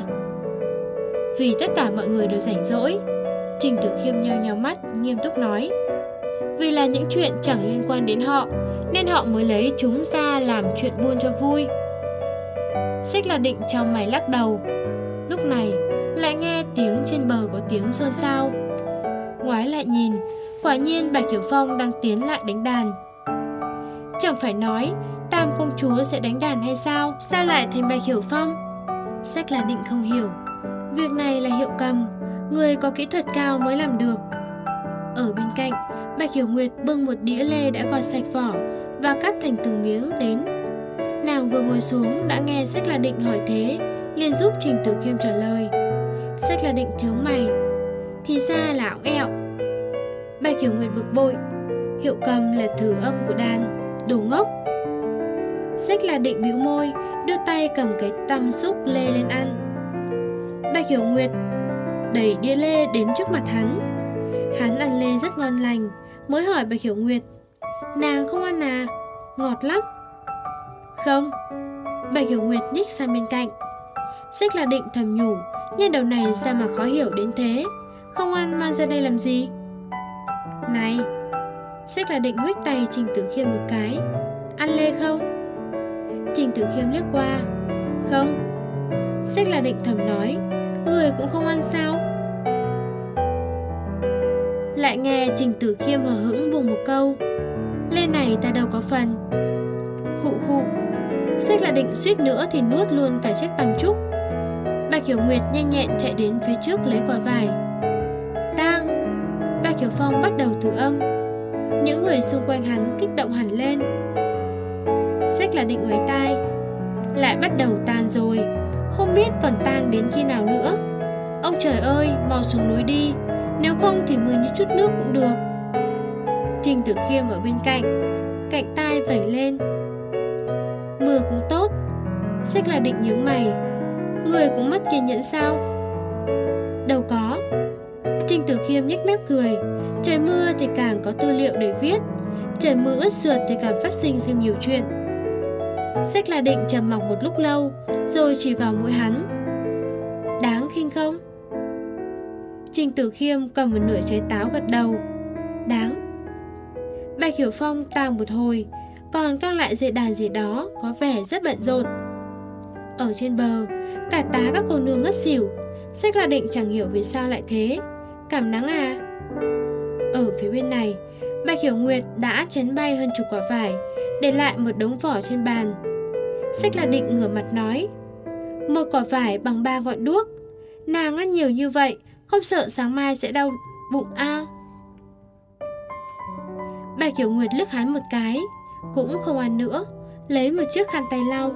Vì tất cả mọi người đều rảnh rỗi. Trình Tử Khiêm nheo nheo mắt, nghiêm túc nói. Vì là những chuyện chẳng liên quan đến họ, nên họ mới lấy chúng ra làm chuyện buôn cho vui. Sách La Định trong mày lắc đầu. Lúc này lại nghe tiếng trên bờ có tiếng xôn xao. Ngoái lại nhìn, quả nhiên Bạch Hiểu Phong đang tiến lại đánh đàn. Chẳng phải nói Tam công chúa sẽ đánh đàn hay sao? Sao lại thành Bạch Hiểu Phong? Sách La Định không hiểu. Việc này là Hiệu Cầm, người có kỹ thuật cao mới làm được. Ở bên cạnh, Bạch Hiểu Nguyệt bưng một đĩa lê đã gọt sạch vỏ và cắt thành từng miếng đến. Nàng vừa ngồi xuống đã nghe Sách La Định hỏi thế, liền giúp Trình Tử Khiêm trả lời. Sách La Định chướng mày. Thì ra là óng ẹo. Bạch Hiểu Nguyệt bực bội. Hiệu Cầm là thử âm của đàn, đồ ngốc. Sách La Định bĩu môi, đưa tay cầm cái tăm xúc lê lên ăn. Bạch Hiểu Nguyệt đẩy đĩa lê đến trước mặt hắn. Hắn ăn lê rất ngon lành, mới hỏi Bạch Hiểu Nguyệt, nàng không ăn à? Ngọt lắm. Không. Bạch Hiểu Nguyệt nhích sang bên cạnh. Sách La Định thầm nhủ, nhân đầu này sao mà khó hiểu đến thế, không ăn mang ra đây làm gì? Này. Sách La Định huých tay Trình Tử Khiêm một cái. Ăn lê không? Trình Tử Khiêm liếc qua. Không. Sách La Định thầm nói, người cũng không ăn sao? Lại nghe Trình Tử Khiêm hờ hững buông một câu, lê này ta đâu có phần. Khụ khụ. Sách La Định suýt nữa thì nuốt luôn cả chiếc tăm trúc. Bạch Hiểu Nguyệt nhanh nhẹn chạy đến phía trước lấy quả vải. Tang. Bạch Hiểu Phong bắt đầu thử âm. Những người xung quanh hắn kích động hẳn lên. Sách La Định ngoáy tai. Lại bắt đầu tàn rồi, không biết còn tang đến khi nào nữa. Ông trời ơi, mau xuống núi đi, nếu không thì mưa như chút nước cũng được. Trình Tử Khiêm ở bên cạnh, cạnh tai vảnh lên. Mưa cũng tốt. Sách La Định nhướng mày. Người cũng mất kiên nhẫn sao? Đâu có. Trình Tử Khiêm nhếch mép cười. Trời mưa thì càng có tư liệu để viết, trời mưa ướt sượt thì càng phát sinh thêm nhiều chuyện. Sách La Định trầm mặc một lúc lâu, rồi chỉ vào mũi hắn. Đáng khinh không? Trình Tử Khiêm cầm một nửa trái táo gật đầu. Đáng. Bạch Hiểu Phong tàng một hồi, còn các loại dây đàn gì đó có vẻ rất bận rộn. Ở trên bờ, cả tá các cô nương ngất xỉu. Sách La Định chẳng hiểu vì sao lại thế. Cảm nắng à? Ở phía bên này, Bạch Hiểu Nguyệt đã chén bay hơn chục quả vải, để lại một đống vỏ trên bàn. Sách La Định ngửa mặt nói, một quả vải bằng ba ngọn đuốc, nàng ăn nhiều như vậy, không sợ sáng mai sẽ đau bụng à? Bạch Hiểu Nguyệt liếc hắn một cái, cũng không ăn nữa, lấy một chiếc khăn tay lau.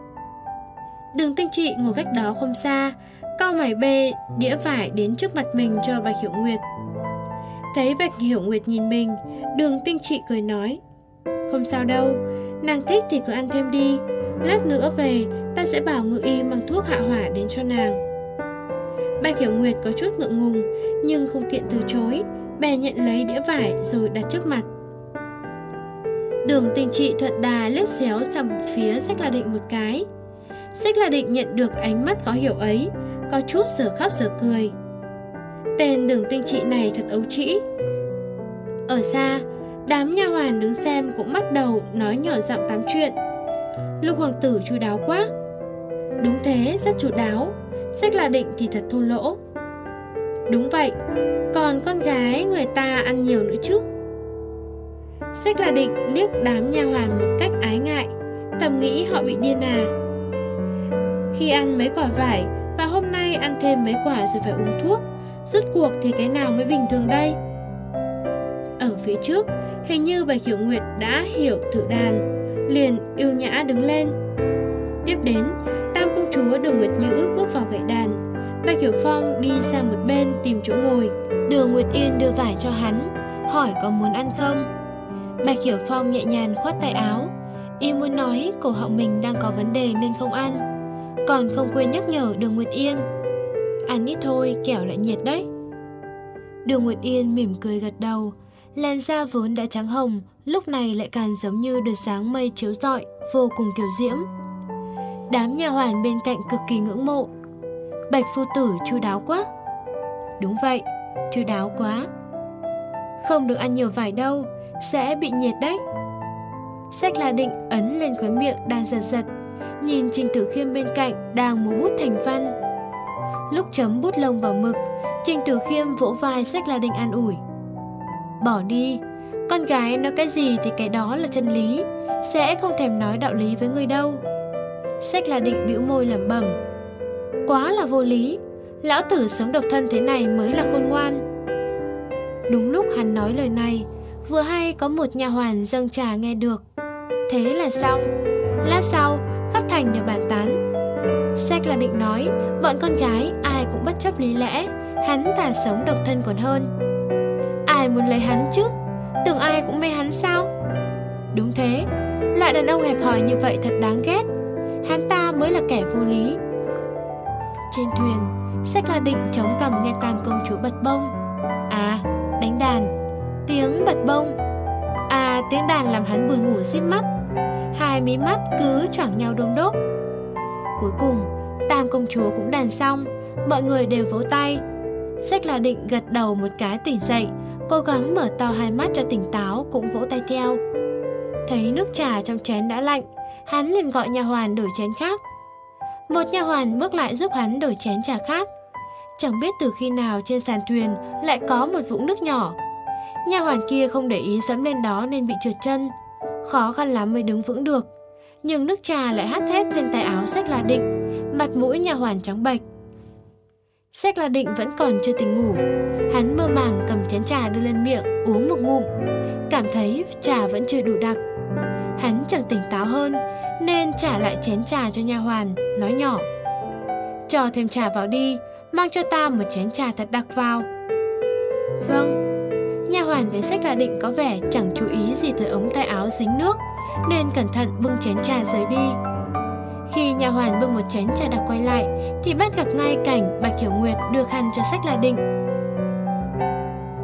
Đường Tinh Trị ngồi cách đó không xa, cau mày bê đĩa vải đến trước mặt mình cho Bạch Hiểu Nguyệt. Thấy Bạch Hiểu Nguyệt nhìn mình, Đường Tinh Trị cười nói, không sao đâu, nàng thích thì cứ ăn thêm đi, lát nữa về ta sẽ bảo ngự y mang thuốc hạ hỏa đến cho nàng. Bạch Hiểu Nguyệt có chút ngượng ngùng, nhưng không tiện từ chối, bèn nhận lấy đĩa vải rồi đặt trước mặt. Đường Tinh Trị thuận đà liếc xéo sang phía Sách La Định một cái. Sách La Định nhận được ánh mắt có hiểu ấy, có chút giờ khóc giờ cười. Tên Đường Tinh Trị này thật ấu trĩ. Ở xa, đám nha hoàn đứng xem cũng bắt đầu nói nhỏ giọng tám chuyện. Lục hoàng tử chu đáo quá. Đúng thế, rất chu đáo. Sách La Định thì thật thô lỗ. Đúng vậy, còn con gái người ta ăn nhiều nữa chứ. Sách La Định liếc đám nha hoàn một cách ái ngại, thầm nghĩ họ bị điên à. Khi ăn mấy quả vải và hôm nay ăn thêm mấy quả rồi phải uống thuốc, rốt cuộc thì cái nào mới bình thường đây? Ở phía trước, hình như Bạch Hiểu Nguyệt đã hiểu thử đàn, liền yêu nhã đứng lên. Tiếp đến, Tam công chúa Đường Nguyệt Nhữ bước vào gậy đàn. Bạch Hiểu Phong đi sang một bên tìm chỗ ngồi. Đường Nguyệt Yên đưa vải cho hắn, hỏi có muốn ăn không. Bạch Hiểu Phong nhẹ nhàng khoát tay áo, y muốn nói cổ họng mình đang có vấn đề nên không ăn, còn không quên nhắc nhở Đường Nguyệt Yên, ăn ít thôi kẻo lại nhiệt đấy. Đường Nguyệt Yên mỉm cười gật đầu, làn da vốn đã trắng hồng, lúc này lại càng giống như được sáng mây chiếu rọi, vô cùng kiều diễm. Đám nha hoàn bên cạnh cực kỳ ngưỡng mộ. Bạch phu tử chu đáo quá. Đúng vậy, chu đáo quá. Không được ăn nhiều vải đâu, sẽ bị nhiệt đấy. Sách La Định ấn lên khóe miệng đang giật giật, nhìn Trình Tử Khiêm bên cạnh đang múa bút thành văn. Lúc chấm bút lông vào mực, Trình Tử Khiêm vỗ vai Sách La Định an ủi. Bỏ đi, con gái nói cái gì thì cái đó là chân lý, sẽ không thèm nói đạo lý với người đâu. Sách La Định bĩu môi lẩm bẩm. Quá là vô lý, lão tử sống độc thân thế này mới là khôn ngoan. Đúng lúc hắn nói lời này, vừa hay có một nha hoàn dâng trà nghe được. Thế là xong. Lát sau, khắp thành đều bàn tán. Sách La Định nói, bọn con gái ai cũng bất chấp lý lẽ, hắn thà sống độc thân còn hơn. Ai muốn lấy hắn chứ? Tưởng ai cũng mê hắn sao? Đúng thế, loại đàn ông hẹp hòi như vậy thật đáng ghét. Hắn ta mới là kẻ vô lý. Trên thuyền, Sách La Định chống cằm nghe Tam công chúa bật bông. À, đánh đàn. Tiếng bật bông. À, tiếng đàn làm hắn buồn ngủ díp mắt. Hai mí mắt cứ choảng nhau đôm đốp. Cuối cùng, Tam công chúa cũng đàn xong, mọi người đều vỗ tay. Sách La Định gật đầu một cái tỉnh dậy, cố gắng mở to hai mắt cho tỉnh táo, cũng vỗ tay theo. Thấy nước trà trong chén đã lạnh, hắn liền gọi nha hoàn đổi chén khác. Một nha hoàn bước lại giúp hắn đổi chén trà khác. Chẳng biết từ khi nào trên sàn thuyền lại có một vũng nước nhỏ. Nha hoàn kia không để ý dẫm lên đó nên bị trượt chân, khó khăn lắm mới đứng vững được. Nhưng nước trà lại hắt hết lên tay áo Sách La Định, mặt mũi nha hoàn trắng bệch. Sách La Định vẫn còn chưa tỉnh ngủ, hắn mơ màng cầm chén trà đưa lên miệng uống một ngụm, cảm thấy trà vẫn chưa đủ đặc. Hắn chẳng tỉnh táo hơn nên trả lại chén trà cho nha hoàn, nói nhỏ: cho thêm trà vào đi, mang cho ta một chén trà thật đặc vào. Vâng. Nha hoàn thấy Sách La Định có vẻ chẳng chú ý gì tới ống tay áo dính nước nên cẩn thận bưng chén trà rời đi. Khi nha hoàn bưng một chén trà đặc quay lại thì bắt gặp ngay cảnh Bạch Hiểu Nguyệt đưa khăn cho Sách La Định.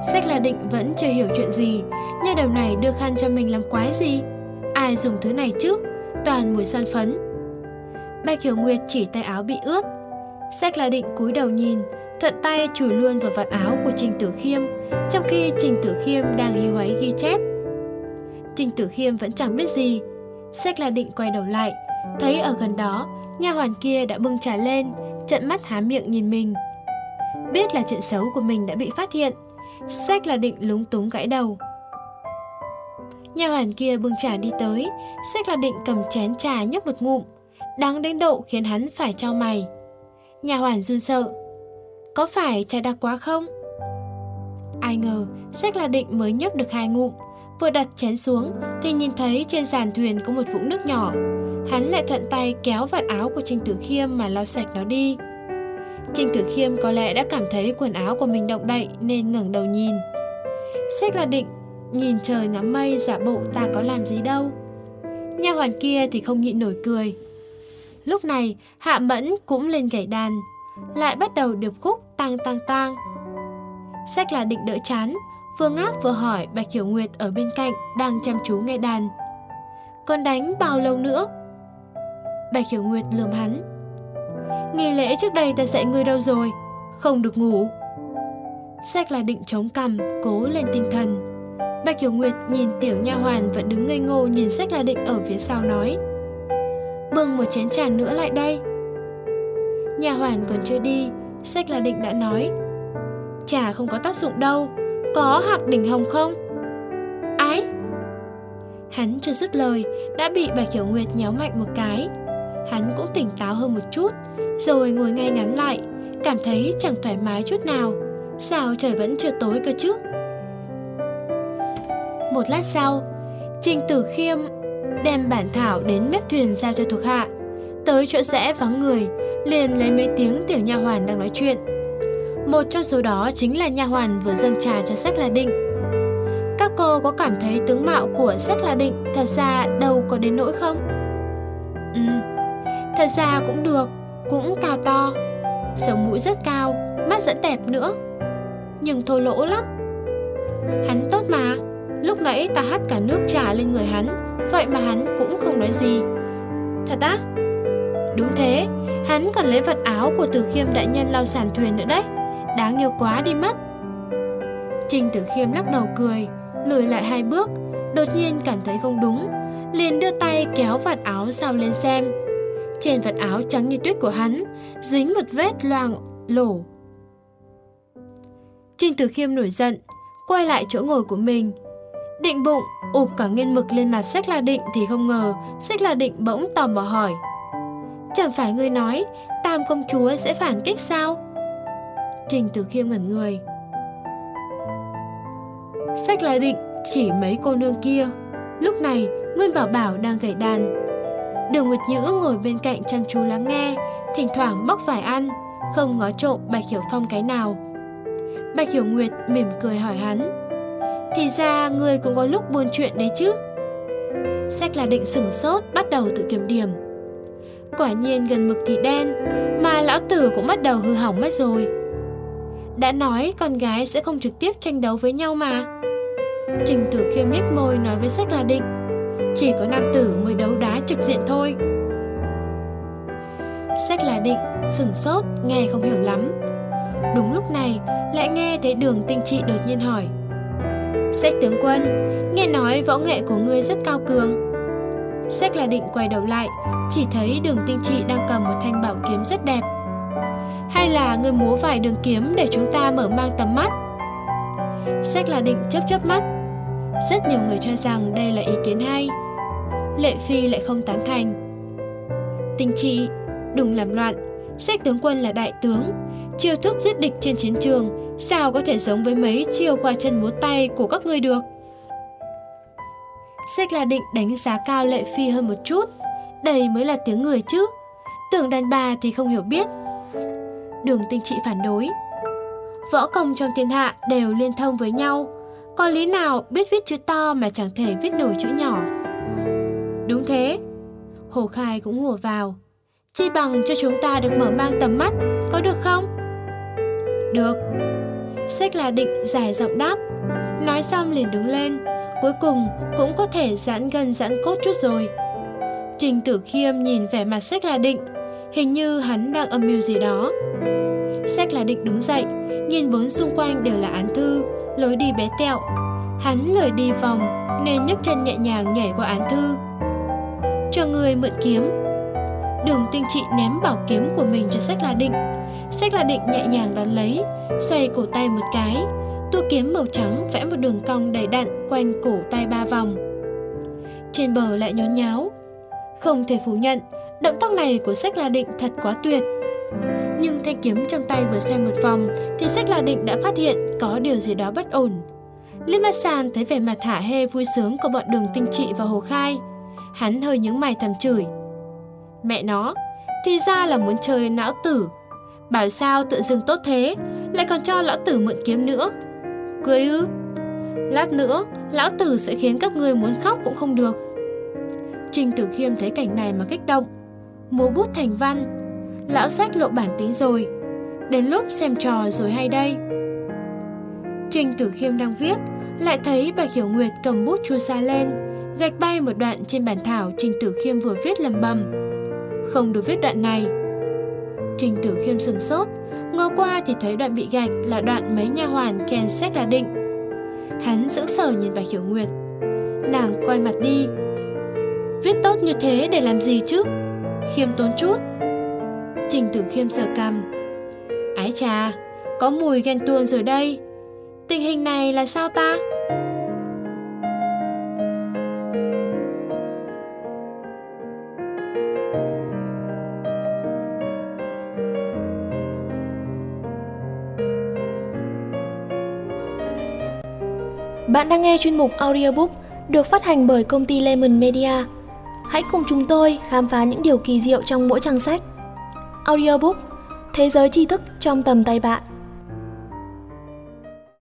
Sách là Định vẫn chưa hiểu chuyện gì. Nhà đầu này đưa khăn cho mình làm quái gì? Ai dùng thứ này chứ? Toàn mùi son phấn. Bạch Hiểu Nguyệt chỉ tay áo bị ướt. Sách là Định cúi đầu nhìn, thuận tay chùi luôn vào vạt áo của Trình Tử Khiêm, trong khi Trình Tử Khiêm đang hí hoáy ghi chép. Trình Tử Khiêm vẫn chẳng biết gì. Sách là Định quay đầu lại, thấy ở gần đó nha hoàn kia đã bưng trà lên, trợn mắt há miệng nhìn mình. Biết là chuyện xấu của mình đã bị phát hiện, Sách là Định lúng túng gãi đầu. Nha hoàn kia bưng trà đi tới, Sách là Định cầm chén trà nhấp một ngụm, đắng đến độ khiến hắn phải chau mày. Nha hoàn run sợ. Có phải trà đặc quá không? Ai ngờ Sách là Định mới nhấp được hai ngụm, vừa đặt chén xuống thì nhìn thấy trên sàn thuyền có một vũng nước nhỏ. Hắn lại thuận tay kéo vạt áo của Trình Tử Khiêm mà lau sạch nó đi. Trình Tử Khiêm có lẽ đã cảm thấy quần áo của mình động đậy nên ngẩng đầu nhìn. Sách là Định nhìn trời ngắm mây giả bộ ta có làm gì đâu. Nha hoàn kia thì không nhịn nổi cười. Lúc này Hạ Mẫn cũng lên gảy đàn, lại bắt đầu điệp khúc tang tang tang. Sách là Định đỡ chán, vừa ngáp vừa hỏi Bạch Hiểu Nguyệt ở bên cạnh đang chăm chú nghe đàn. Còn đánh bao lâu nữa? Bạch Hiểu Nguyệt lườm hắn. Nghi lễ trước đây ta dạy ngươi đâu rồi? Không được ngủ. Sách là Định chống cằm, cố lên tinh thần. Bạch Hiểu Nguyệt nhìn tiểu nha hoàn vẫn đứng ngây ngô nhìn Sách là Định ở phía sau nói. Bưng một chén trà nữa lại đây. Nha hoàn còn chưa đi, Sách là Định đã nói. Trà không có tác dụng đâu, có Hạc Đỉnh Hồng không? Ái! Hắn chưa dứt lời đã bị Bạch Hiểu Nguyệt nhéo mạnh một cái. Hắn cũng tỉnh táo hơn một chút, rồi ngồi ngay ngắn lại, cảm thấy chẳng thoải mái chút nào. Sao trời vẫn chưa tối cơ chứ? Một lát sau, Trình Tử Khiêm đem bản thảo đến mép thuyền giao cho thuộc hạ. Tới chỗ rẽ vắng người, liền lấy mấy tiếng tiểu nha hoàn đang nói chuyện. Một trong số đó chính là nha hoàn vừa dâng trà cho Sách là Định. Các cô có cảm thấy tướng mạo của Sách là Định thật ra đâu có đến nỗi không? Ừ, thật ra cũng được, cũng cao to, sống mũi rất cao, mắt rất đẹp nữa. Nhưng thô lỗ lắm. Hắn tốt mà, lúc nãy ta hắt cả nước trà lên người hắn, vậy mà hắn cũng không nói gì. Thật á? Đúng thế, hắn còn lấy vật áo của Tử Khiêm đại nhân lau sàn thuyền nữa đấy. Đáng yêu quá đi mất. Trình Tử Khiêm lắc đầu cười, lùi lại hai bước, đột nhiên cảm thấy không đúng, liền đưa tay kéo vạt áo sau lên xem. Trên vạt áo trắng như tuyết của hắn dính một vết loang lổ. Trình Tử Khiêm nổi giận, quay lại chỗ ngồi của mình, định bụng ụp cả nghiên mực lên mặt Sách là Định thì không ngờ Sách là Định bỗng tò mò hỏi. Chẳng phải ngươi nói Tam công chúa sẽ phản kích sao? Trình Tử Khiêm ngẩn người. Sách là Định chỉ mấy cô nương kia. Lúc này Nguyên Bảo Bảo đang gảy đàn. Đường Nguyệt Nhữ ngồi bên cạnh chăm chú lắng nghe, thỉnh thoảng bóc vải ăn, không ngó trộm Bạch Hiểu Phong cái nào. Bạch Hiểu Nguyệt mỉm cười hỏi hắn. Thì ra ngươi cũng có lúc buôn chuyện đấy chứ? Sách là Định sửng sốt, bắt đầu tự kiểm điểm. Quả nhiên gần mực thì đen, mà lão tử cũng bắt đầu hư hỏng mất rồi. Đã nói con gái sẽ không trực tiếp tranh đấu với nhau mà. Trình Tử Khiêm nhếch môi nói với Sách là Định. Chỉ có nam tử mới đấu đá trực diện thôi. Sách là Định sửng sốt, nghe không hiểu lắm. Đúng lúc này lại nghe thấy Đường Tinh Trị đột nhiên hỏi. Sách tướng quân, nghe nói võ nghệ của ngươi rất cao cường. Sách là Định quay đầu lại, chỉ thấy Đường Tinh Trị đang cầm một thanh bảo kiếm rất đẹp. Hay là ngươi múa vài đường kiếm để chúng ta mở mang tầm mắt? Sách là Định chớp chớp mắt. Rất nhiều người cho rằng đây là ý kiến hay. Lệ Phi lại không tán thành. Tinh Trị, đừng làm loạn. Sách tướng quân là đại tướng, chiêu thức giết địch trên chiến trường sao có thể giống với mấy chiêu khoa chân múa tay của các ngươi được? Sách là Định đánh giá cao Lệ Phi hơn một chút. Đây mới là tiếng người chứ, tưởng đàn bà thì không hiểu biết. Đường Tinh Trị phản đối. Võ công trong thiên hạ đều liên thông với nhau, có lý nào biết viết chữ to mà chẳng thể viết nổi chữ nhỏ? Đúng thế. Hồ Khai cũng hùa vào. Chi bằng cho chúng ta được mở mang tầm mắt, có được không? Được. Sách là Định dài giọng đáp. Nói xong liền đứng lên, cuối cùng cũng có thể giãn gân giãn cốt chút rồi. Trình Tử Khiêm nhìn vẻ mặt Sách là Định, hình như hắn đang âm mưu gì đó. Sách là Định đứng dậy, nhìn bốn xung quanh đều là án thư, lối đi bé tẹo. Hắn lười đi vòng nên nhấc chân nhẹ nhàng nhảy qua án thư. Cho người mượn kiếm. Đường Tinh Trị ném bảo kiếm của mình cho Sách là Định. Sách là Định nhẹ nhàng đón lấy, xoay cổ tay một cái. Tua kiếm màu trắng vẽ một đường cong đầy đặn quanh cổ tay ba vòng. Trên bờ lại nhốn nháo. Không thể phủ nhận, động tác này của Sách là Định thật quá tuyệt. Nhưng thanh kiếm trong tay vừa xoay một vòng thì Sách là Định đã phát hiện có điều gì đó bất ổn. Lý Mạt Sàn thấy vẻ mặt hả hê vui sướng của bọn Đường Tinh Trị và Hồ Khai. Hắn hơi nhướng mày thầm chửi. Mẹ nó, thì ra là muốn chơi lão tử. Bảo sao tự dưng tốt thế, lại còn cho lão tử mượn kiếm nữa. Cười ư? Lát nữa, lão tử sẽ khiến các ngươi muốn khóc cũng không được. Trình Tử Khiêm thấy cảnh này mà kích động. Múa bút thành văn. Lão Sách lộ bản tính rồi. Đến lúc xem trò rồi hay đây. Trình Tử Khiêm đang viết, lại thấy Bạch Hiểu Nguyệt cầm bút chu sa lên, gạch bay một đoạn trên bản thảo Trình Tử Khiêm vừa viết lầm bầm. Không được viết đoạn này. Trình Tử Khiêm sửng sốt, ngó qua thì thấy đoạn bị gạch là đoạn mấy nha hoàn khen Sách là Định. Hắn sững sờ nhìn Bạch Hiểu Nguyệt. Nàng quay mặt đi. Viết tốt như thế để làm gì chứ? Khiêm tốn chút. Trình Tử Khiêm sờ cằm. Ái chà, có mùi ghen tuông rồi đây. Tình hình này là sao ta? Bạn đang nghe chuyên mục audiobook được phát hành bởi công ty Lemon Media. Hãy cùng chúng tôi khám phá những điều kỳ diệu trong mỗi trang sách. Audiobook, thế giới tri thức trong tầm tay bạn.